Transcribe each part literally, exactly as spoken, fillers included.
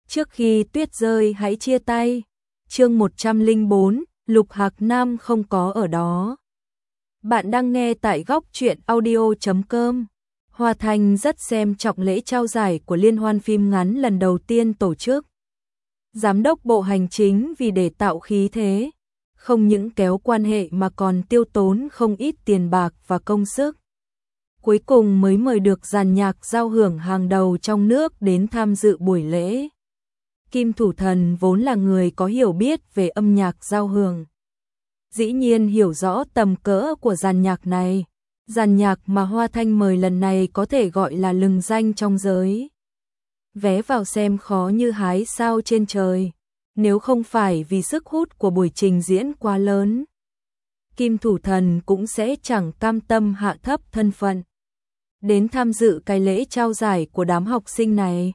Trước khi tuyết rơi hãy chia tay. Chương một trăm lẻ bốn, Lục Hạc Nam không có ở đó. Bạn đang nghe tại góc truyện audio chấm com. Hoa Thanh rất xem trọng lễ trao giải của liên hoan phim ngắn lần đầu tiên tổ chức. Giám đốc bộ hành chính vì để tạo khí thế, không những kéo quan hệ mà còn tiêu tốn không ít tiền bạc và công sức. Cuối cùng mới mời được dàn nhạc giao hưởng hàng đầu trong nước đến tham dự buổi lễ. Kim Thủ Thần vốn là người có hiểu biết về âm nhạc giao hưởng. Dĩ nhiên hiểu rõ tầm cỡ của dàn nhạc này. Dàn nhạc mà Hoa Thanh mời lần này có thể gọi là lừng danh trong giới. Vé vào xem khó như hái sao trên trời, nếu không phải vì sức hút của buổi trình diễn quá lớn. Kim Thủ Thần cũng sẽ chẳng cam tâm hạ thấp thân phận đến tham dự cái lễ trao giải của đám học sinh này.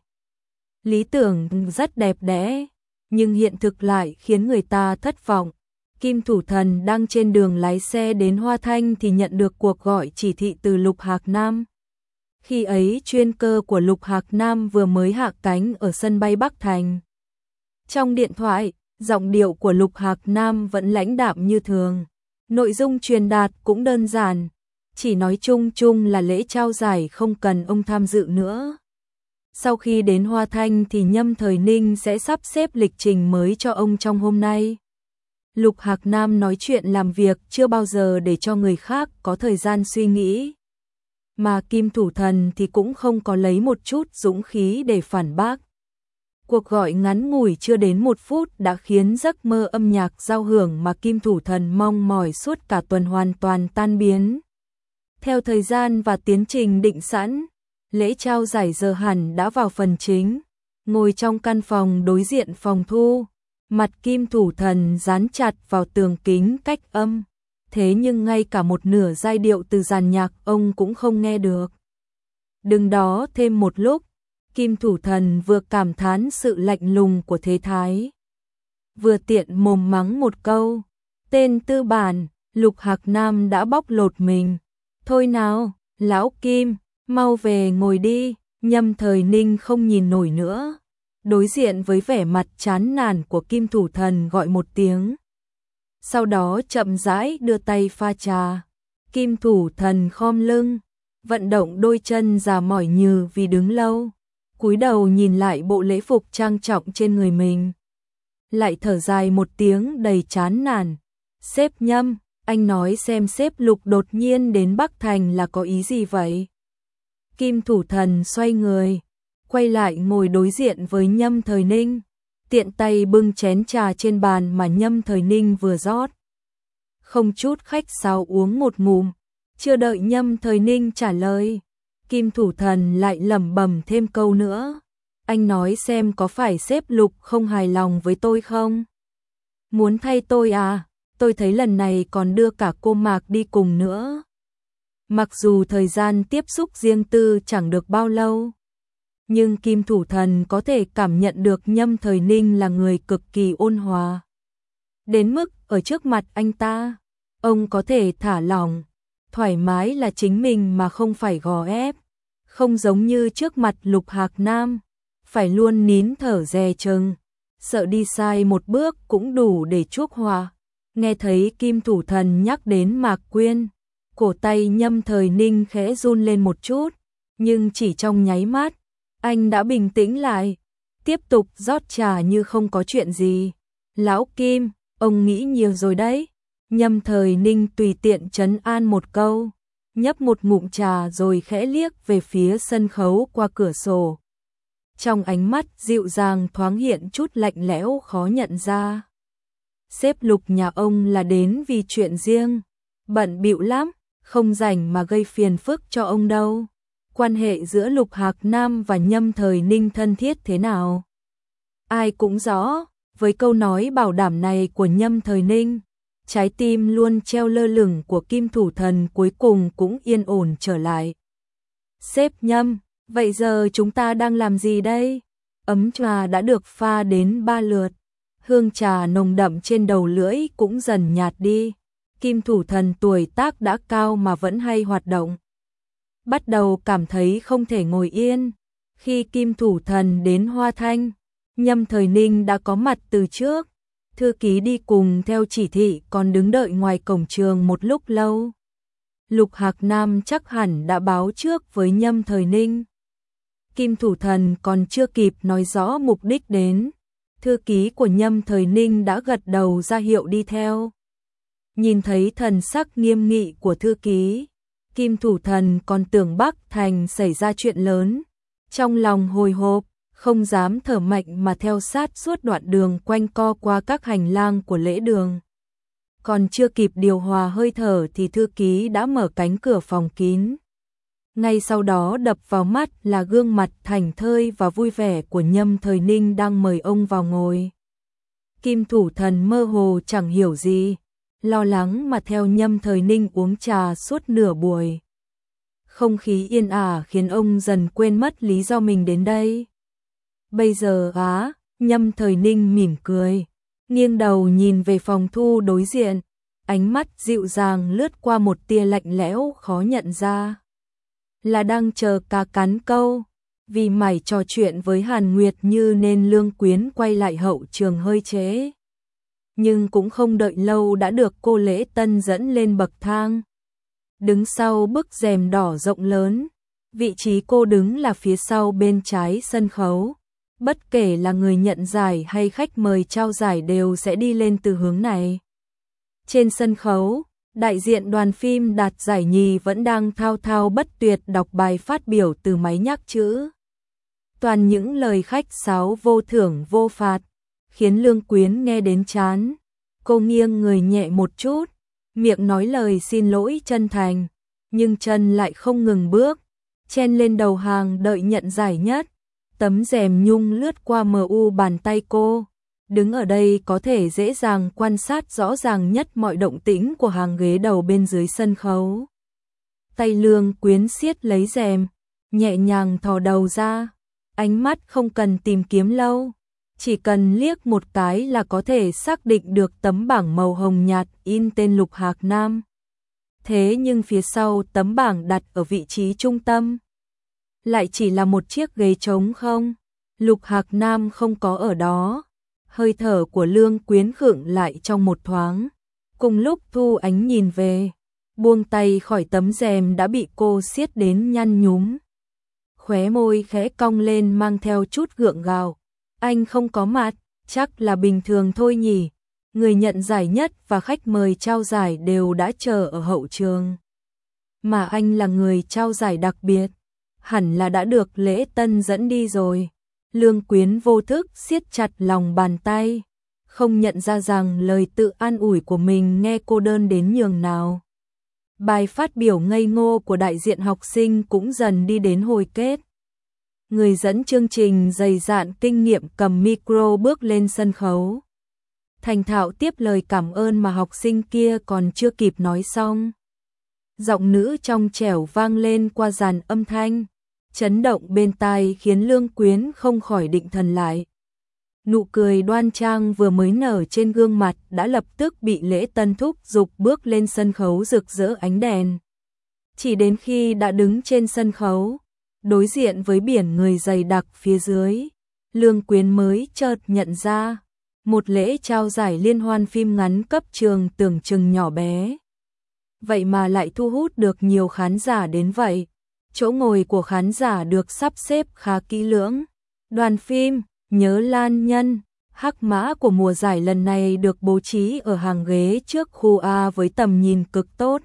Lý tưởng rất đẹp đẽ, nhưng hiện thực lại khiến người ta thất vọng. Kim Thủ Thần đang trên đường lái xe đến Hoa Thanh thì nhận được cuộc gọi chỉ thị từ Lục Hạc Nam. Khi ấy chuyên cơ của Lục Hạc Nam vừa mới hạ cánh ở sân bay Bắc Thành. Trong điện thoại, giọng điệu của Lục Hạc Nam vẫn lãnh đạm như thường. Nội dung truyền đạt cũng đơn giản, chỉ nói chung chung là lễ trao giải không cần ông tham dự nữa. Sau khi đến Hoa Thanh thì Nhâm Thời Ninh sẽ sắp xếp lịch trình mới cho ông trong hôm nay. Lục Hạc Nam nói chuyện làm việc chưa bao giờ để cho người khác có thời gian suy nghĩ. Mà Kim Thủ Thần thì cũng không có lấy một chút dũng khí để phản bác. Cuộc gọi ngắn ngủi chưa đến một phút đã khiến giấc mơ âm nhạc giao hưởng mà Kim Thủ Thần mong mỏi suốt cả tuần hoàn toàn tan biến. Theo thời gian và tiến trình định sẵn, lễ trao giải giờ hẳn đã vào phần chính. Ngồi trong căn phòng đối diện phòng thu, mặt Kim Thủ Thần dán chặt vào tường kính cách âm. Thế nhưng ngay cả một nửa giai điệu từ dàn nhạc ông cũng không nghe được. Đừng đó thêm một lúc, Kim Thủ Thần vừa cảm thán sự lạnh lùng của thế thái, vừa tiện mồm mắng một câu. Tên tư bản, Lục Hạc Nam đã bóc lột mình. Thôi nào, lão Kim, mau về ngồi đi. Nhâm Thời Ninh không nhìn nổi nữa. Đối diện với vẻ mặt chán nản của Kim Thủ Thần gọi một tiếng. Sau đó chậm rãi đưa tay pha trà. Kim Thủ Thần khom lưng, vận động đôi chân già mỏi nhừ vì đứng lâu. Cúi đầu nhìn lại bộ lễ phục trang trọng trên người mình. Lại thở dài một tiếng đầy chán nản. Sếp Nhâm, anh nói xem sếp Lục đột nhiên đến Bắc Thành là có ý gì vậy? Kim Thủ Thần xoay người, quay lại ngồi đối diện với Nhâm Thời Ninh. Tiện tay bưng chén trà trên bàn mà Nhâm Thời Ninh vừa rót. Không chút khách sáo uống một ngụm, chưa đợi Nhâm Thời Ninh trả lời, Kim Thủ Thần lại lẩm bẩm thêm câu nữa. Anh nói xem có phải sếp Lục không hài lòng với tôi không? Muốn thay tôi à? Tôi thấy lần này còn đưa cả cô Mạc đi cùng nữa. Mặc dù thời gian tiếp xúc riêng tư chẳng được bao lâu, nhưng Kim Thủ Thần có thể cảm nhận được Nhâm Thời Ninh là người cực kỳ ôn hòa. Đến mức ở trước mặt anh ta, ông có thể thả lỏng, thoải mái là chính mình mà không phải gò ép. Không giống như trước mặt Lục Hạc Nam, phải luôn nín thở dè chừng, sợ đi sai một bước cũng đủ để chuốc họa. Nghe thấy Kim Thủ Thần nhắc đến Mạc Quyên, cổ tay Nhâm Thời Ninh khẽ run lên một chút, nhưng chỉ trong nháy mắt, anh đã bình tĩnh lại, tiếp tục rót trà như không có chuyện gì. Lão Kim, ông nghĩ nhiều rồi đấy. Nhâm Thời Ninh tùy tiện trấn an một câu, nhấp một ngụm trà rồi khẽ liếc về phía sân khấu qua cửa sổ. Trong ánh mắt dịu dàng thoáng hiện chút lạnh lẽo khó nhận ra. Sếp Lục nhà ông là đến vì chuyện riêng, bận bịu lắm, không rảnh mà gây phiền phức cho ông đâu. Quan hệ giữa Lục Hạc Nam và Nhâm Thời Ninh thân thiết thế nào? Ai cũng rõ, với câu nói bảo đảm này của Nhâm Thời Ninh, trái tim luôn treo lơ lửng của Kim Thủ Thần cuối cùng cũng yên ổn trở lại. Sếp Nhâm, vậy giờ chúng ta đang làm gì đây? Ấm trà đã được pha đến ba lượt, hương trà nồng đậm trên đầu lưỡi cũng dần nhạt đi. Kim Thủ Thần tuổi tác đã cao mà vẫn hay hoạt động, bắt đầu cảm thấy không thể ngồi yên. Khi Kim Thủ Thần đến Hoa Thanh, Nhâm Thời Ninh đã có mặt từ trước, thư ký đi cùng theo chỉ thị còn đứng đợi ngoài cổng trường một lúc lâu. Lục Hạc Nam chắc hẳn đã báo trước với Nhâm Thời Ninh. Kim Thủ Thần còn chưa kịp nói rõ mục đích đến, thư ký của Nhâm Thời Ninh đã gật đầu ra hiệu đi theo. Nhìn thấy thần sắc nghiêm nghị của thư ký, Kim Thủ Thần còn tưởng Bắc Thành xảy ra chuyện lớn, trong lòng hồi hộp, không dám thở mạnh mà theo sát suốt đoạn đường quanh co qua các hành lang của lễ đường. Còn chưa kịp điều hòa hơi thở thì thư ký đã mở cánh cửa phòng kín. Ngay sau đó đập vào mắt là gương mặt thảnh thơi và vui vẻ của Nhâm Thời Ninh đang mời ông vào ngồi. Kim Thủ Thần mơ hồ chẳng hiểu gì, lo lắng mà theo Nhâm Thời Ninh uống trà suốt nửa buổi. Không khí yên ả khiến ông dần quên mất lý do mình đến đây. Bây giờ á, Nhâm Thời Ninh mỉm cười, nghiêng đầu nhìn về phòng thu đối diện, ánh mắt dịu dàng lướt qua một tia lạnh lẽo khó nhận ra. Là đang chờ cá cắn câu, vì mải trò chuyện với Hàn Nguyệt Như nên Lương Quyến quay lại hậu trường hơi trễ. Nhưng cũng không đợi lâu đã được cô Lễ Tân dẫn lên bậc thang. Đứng sau bức rèm đỏ rộng lớn, vị trí cô đứng là phía sau bên trái sân khấu. Bất kể là người nhận giải hay khách mời trao giải đều sẽ đi lên từ hướng này. Trên sân khấu, đại diện đoàn phim đạt giải nhì vẫn đang thao thao bất tuyệt đọc bài phát biểu từ máy nhắc chữ. Toàn những lời khách sáo vô thưởng vô phạt, khiến Lương Quyến nghe đến chán. Cô nghiêng người nhẹ một chút, miệng nói lời xin lỗi chân thành, nhưng chân lại không ngừng bước, chen lên đầu hàng đợi nhận giải nhất. Tấm rèm nhung lướt qua mờ u bàn tay cô, đứng ở đây có thể dễ dàng quan sát rõ ràng nhất mọi động tĩnh của hàng ghế đầu bên dưới sân khấu. Tay Lương Quyến siết lấy rèm, nhẹ nhàng thò đầu ra, ánh mắt không cần tìm kiếm lâu, chỉ cần liếc một cái là có thể xác định được tấm bảng màu hồng nhạt in tên Lục Hạc Nam. Thế nhưng phía sau tấm bảng đặt ở vị trí trung tâm lại chỉ là một chiếc ghế trống không, Lục Hạc Nam không có ở đó. Hơi thở của Lương Quyến khựng lại trong một thoáng, cùng lúc Thu Ánh nhìn về, buông tay khỏi tấm rèm đã bị cô siết đến nhăn nhúm. Khóe môi khẽ cong lên mang theo chút gượng gạo, anh không có mặt, chắc là bình thường thôi nhỉ. Người nhận giải nhất và khách mời trao giải đều đã chờ ở hậu trường, mà anh là người trao giải đặc biệt, hẳn là đã được Lễ Tân dẫn đi rồi. Lương Quyến vô thức siết chặt lòng bàn tay, không nhận ra rằng lời tự an ủi của mình nghe cô đơn đến nhường nào. Bài phát biểu ngây ngô của đại diện học sinh cũng dần đi đến hồi kết. Người dẫn chương trình dày dạn kinh nghiệm cầm micro bước lên sân khấu, thành thạo tiếp lời cảm ơn mà học sinh kia còn chưa kịp nói xong. Giọng nữ trong trẻo vang lên qua dàn âm thanh, chấn động bên tai khiến Lương Quyến không khỏi định thần lại. Nụ cười đoan trang vừa mới nở trên gương mặt đã lập tức bị Lễ Tân thúc giục bước lên sân khấu rực rỡ ánh đèn. Chỉ đến khi đã đứng trên sân khấu, đối diện với biển người dày đặc phía dưới, Lương Quyến mới chợt nhận ra, một lễ trao giải liên hoan phim ngắn cấp trường tưởng chừng nhỏ bé, vậy mà lại thu hút được nhiều khán giả đến vậy. Chỗ ngồi của khán giả được sắp xếp khá kỹ lưỡng. Đoàn phim Nhớ Lan Nhân, hắc mã của mùa giải lần này được bố trí ở hàng ghế trước khu A với tầm nhìn cực tốt.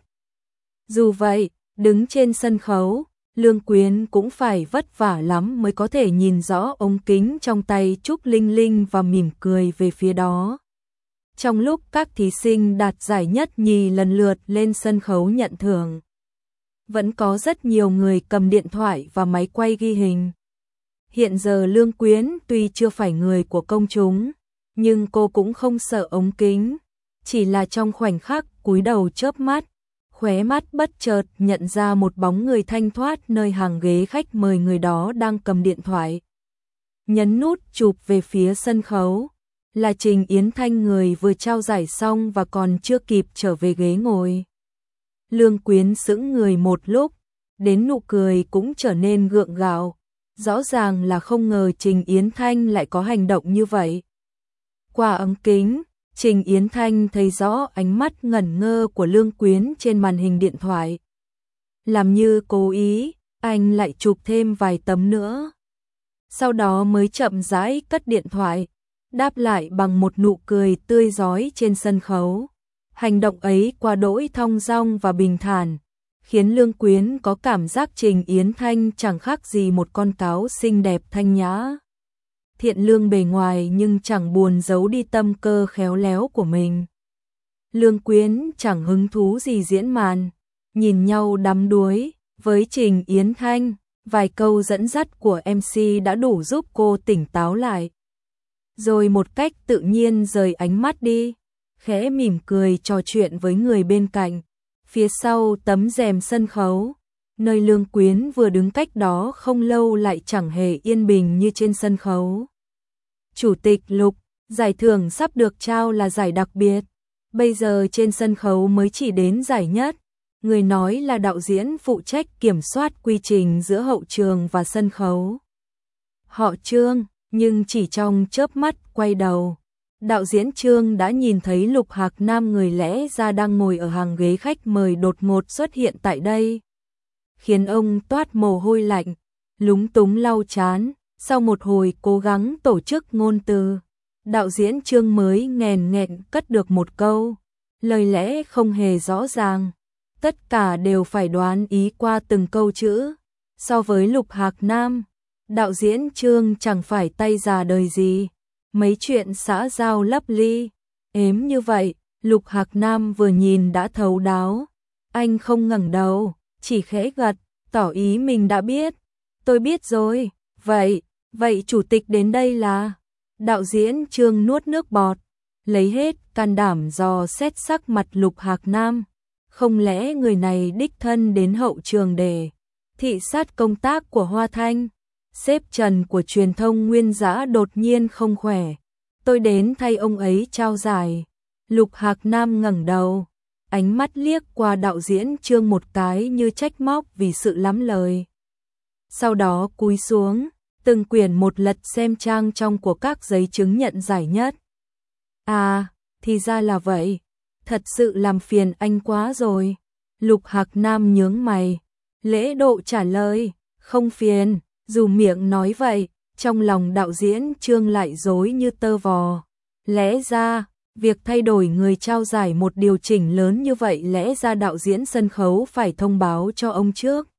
Dù vậy, đứng trên sân khấu, Lương Quyến cũng phải vất vả lắm mới có thể nhìn rõ ống kính trong tay Trúc Linh Linh và mỉm cười về phía đó. Trong lúc các thí sinh đạt giải nhất nhì lần lượt lên sân khấu nhận thưởng, vẫn có rất nhiều người cầm điện thoại và máy quay ghi hình. Hiện giờ Lương Quyến tuy chưa phải người của công chúng, nhưng cô cũng không sợ ống kính, chỉ là trong khoảnh khắc cúi đầu chớp mắt, khóe mắt bất chợt nhận ra một bóng người thanh thoát nơi hàng ghế khách mời, người đó đang cầm điện thoại. Nhấn nút chụp về phía sân khấu, là Trình Yến Thanh, người vừa trao giải xong và còn chưa kịp trở về ghế ngồi. Lương Quyến sững người một lúc, đến nụ cười cũng trở nên gượng gạo, rõ ràng là không ngờ Trình Yến Thanh lại có hành động như vậy. Qua ống kính, Trình Yến Thanh thấy rõ ánh mắt ngẩn ngơ của Lương Quyến trên màn hình điện thoại. Làm như cố ý, anh lại chụp thêm vài tấm nữa. Sau đó mới chậm rãi cất điện thoại, đáp lại bằng một nụ cười tươi rói trên sân khấu. Hành động ấy quá đỗi thong dong và bình thản, khiến Lương Quyến có cảm giác Trình Yến Thanh chẳng khác gì một con cáo xinh đẹp thanh nhã. Thiện lương bề ngoài nhưng chẳng buồn giấu đi tâm cơ khéo léo của mình. Lương Quyến chẳng hứng thú gì diễn màn, nhìn nhau đắm đuối với Trình Yến Thanh, vài câu dẫn dắt của em xê đã đủ giúp cô tỉnh táo lại. Rồi một cách tự nhiên rời ánh mắt đi, khẽ mỉm cười trò chuyện với người bên cạnh. Phía sau tấm rèm sân khấu, nơi Lương Quyến vừa đứng cách đó không lâu lại chẳng hề yên bình như trên sân khấu. Chủ tịch Lục, giải thưởng sắp được trao là giải đặc biệt. Bây giờ trên sân khấu mới chỉ đến giải nhất. Người nói là đạo diễn phụ trách kiểm soát quy trình giữa hậu trường và sân khấu. Họ Trương, nhưng chỉ trong chớp mắt quay đầu, đạo diễn Trương đã nhìn thấy Lục Hạc Nam người lẽ ra đang ngồi ở hàng ghế khách mời đột ngột xuất hiện tại đây, khiến ông toát mồ hôi lạnh, lúng túng lau trán. Sau một hồi cố gắng tổ chức ngôn từ, đạo diễn Trương mới nghèn nghẹn cất được một câu, lời lẽ không hề rõ ràng, tất cả đều phải đoán ý qua từng câu chữ. So với Lục Hạc Nam, đạo diễn Trương chẳng phải tay già đời gì, mấy chuyện xã giao lấp ly, ếm như vậy, Lục Hạc Nam vừa nhìn đã thấu đáo. Anh không ngẩng đầu, chỉ khẽ gật, tỏ ý mình đã biết. Tôi biết rồi, vậy, vậy chủ tịch đến đây là... Đạo diễn Trương nuốt nước bọt, lấy hết can đảm dò xét sắc mặt Lục Hạc Nam. Không lẽ người này đích thân đến hậu trường để thị sát công tác của Hoa Thanh? Sếp Trần của truyền thông Nguyên Dã đột nhiên không khỏe. Tôi đến thay ông ấy trao giải. Lục Hạc Nam ngẩng đầu, ánh mắt liếc qua đạo diễn Trương một cái như trách móc vì sự lắm lời. Sau đó cúi xuống, từng quyển một lật xem trang trong của các giấy chứng nhận giải nhất. À, thì ra là vậy. Thật sự làm phiền anh quá rồi. Lục Hạc Nam nhướng mày, lễ độ trả lời, không phiền. Dù miệng nói vậy, trong lòng đạo diễn Trương lại rối như tơ vò. Lẽ ra, việc thay đổi người trao giải một điều chỉnh lớn như vậy lẽ ra đạo diễn sân khấu phải thông báo cho ông trước.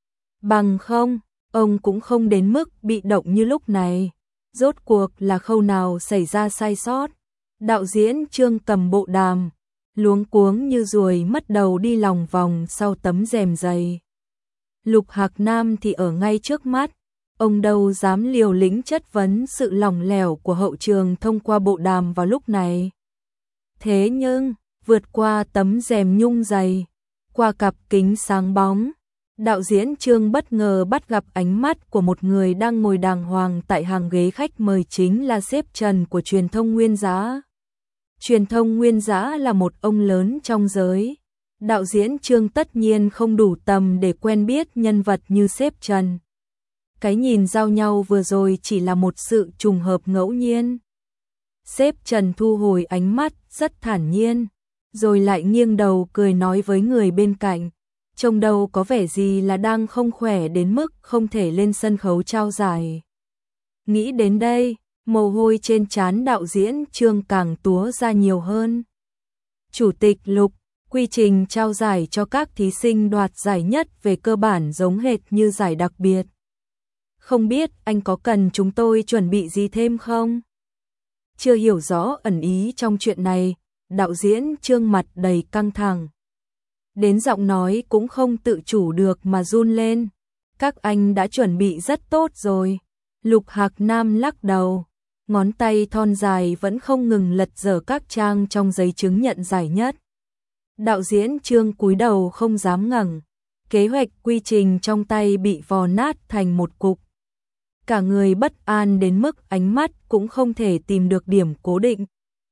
Bằng không, ông cũng không đến mức bị động như lúc này. Rốt cuộc là khâu nào xảy ra sai sót? Đạo diễn Trương cầm bộ đàm, luống cuống như ruồi mất đầu đi lòng vòng sau tấm rèm dày. Lục Hạc Nam thì ở ngay trước mắt, ông đâu dám liều lĩnh chất vấn sự lỏng lẻo của hậu trường thông qua bộ đàm vào lúc này. Thế nhưng, vượt qua tấm rèm nhung dày, qua cặp kính sáng bóng, đạo diễn Trương bất ngờ bắt gặp ánh mắt của một người đang ngồi đàng hoàng tại hàng ghế khách mời, chính là sếp Trần của truyền thông Nguyên Dã. Truyền thông Nguyên Dã là một ông lớn trong giới. Đạo diễn Trương tất nhiên không đủ tầm để quen biết nhân vật như sếp Trần. Cái nhìn giao nhau vừa rồi chỉ là một sự trùng hợp ngẫu nhiên. Sếp Trần thu hồi ánh mắt rất thản nhiên, rồi lại nghiêng đầu cười nói với người bên cạnh. Trông đâu có vẻ gì là đang không khỏe đến mức không thể lên sân khấu trao giải. Nghĩ đến đây, mồ hôi trên trán đạo diễn Trương càng túa ra nhiều hơn. Chủ tịch Lục, quy trình trao giải cho các thí sinh đoạt giải nhất về cơ bản giống hệt như giải đặc biệt. Không biết anh có cần chúng tôi chuẩn bị gì thêm không? Chưa hiểu rõ ẩn ý trong chuyện này, đạo diễn Trương mặt đầy căng thẳng. Đến giọng nói cũng không tự chủ được mà run lên. Các anh đã chuẩn bị rất tốt rồi. Lục Hạc Nam lắc đầu, ngón tay thon dài vẫn không ngừng lật dở các trang trong giấy chứng nhận giải nhất. Đạo diễn Trương cúi đầu không dám ngẩng, kế hoạch quy trình trong tay bị vò nát thành một cục. Cả người bất an đến mức ánh mắt cũng không thể tìm được điểm cố định.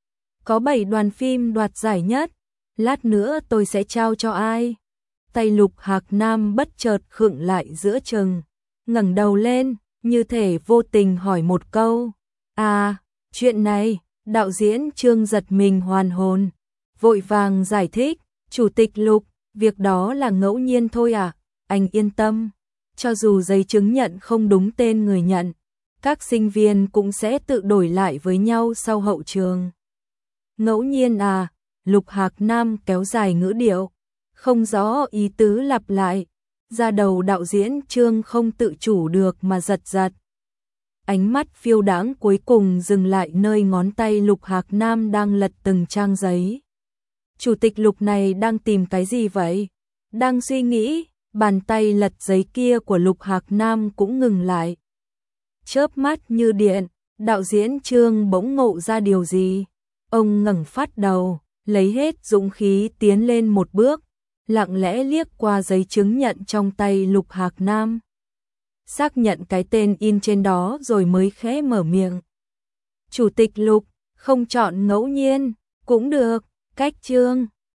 Có bảy đoàn phim đoạt giải nhất, lát nữa tôi sẽ trao cho ai? Tay Lục Hạc Nam bất chợt khựng lại giữa chừng, ngẩng đầu lên, như thể vô tình hỏi một câu. À, chuyện này, đạo diễn Trương giật mình hoàn hồn, vội vàng giải thích, Chủ tịch Lục, việc đó là ngẫu nhiên thôi à, anh yên tâm, cho dù giấy chứng nhận không đúng tên người nhận, các sinh viên cũng sẽ tự đổi lại với nhau sau hậu trường. Ngẫu nhiên à, Lục Hạc Nam kéo dài ngữ điệu, không rõ ý tứ lặp lại, ra đầu đạo diễn Trương không tự chủ được mà giật giật. Ánh mắt phiêu đãng cuối cùng dừng lại nơi ngón tay Lục Hạc Nam đang lật từng trang giấy. Chủ tịch Lục này đang tìm cái gì vậy? Đang suy nghĩ, bàn tay lật giấy kia của Lục Hạc Nam cũng ngừng lại. Chớp mắt như điện, đạo diễn Trương bỗng ngộ ra điều gì. Ông ngẩng phát đầu, lấy hết dũng khí tiến lên một bước, lặng lẽ liếc qua giấy chứng nhận trong tay Lục Hạc Nam. Xác nhận cái tên in trên đó rồi mới khẽ mở miệng. Chủ tịch Lục, không chọn ngẫu nhiên, cũng được, cách Trương.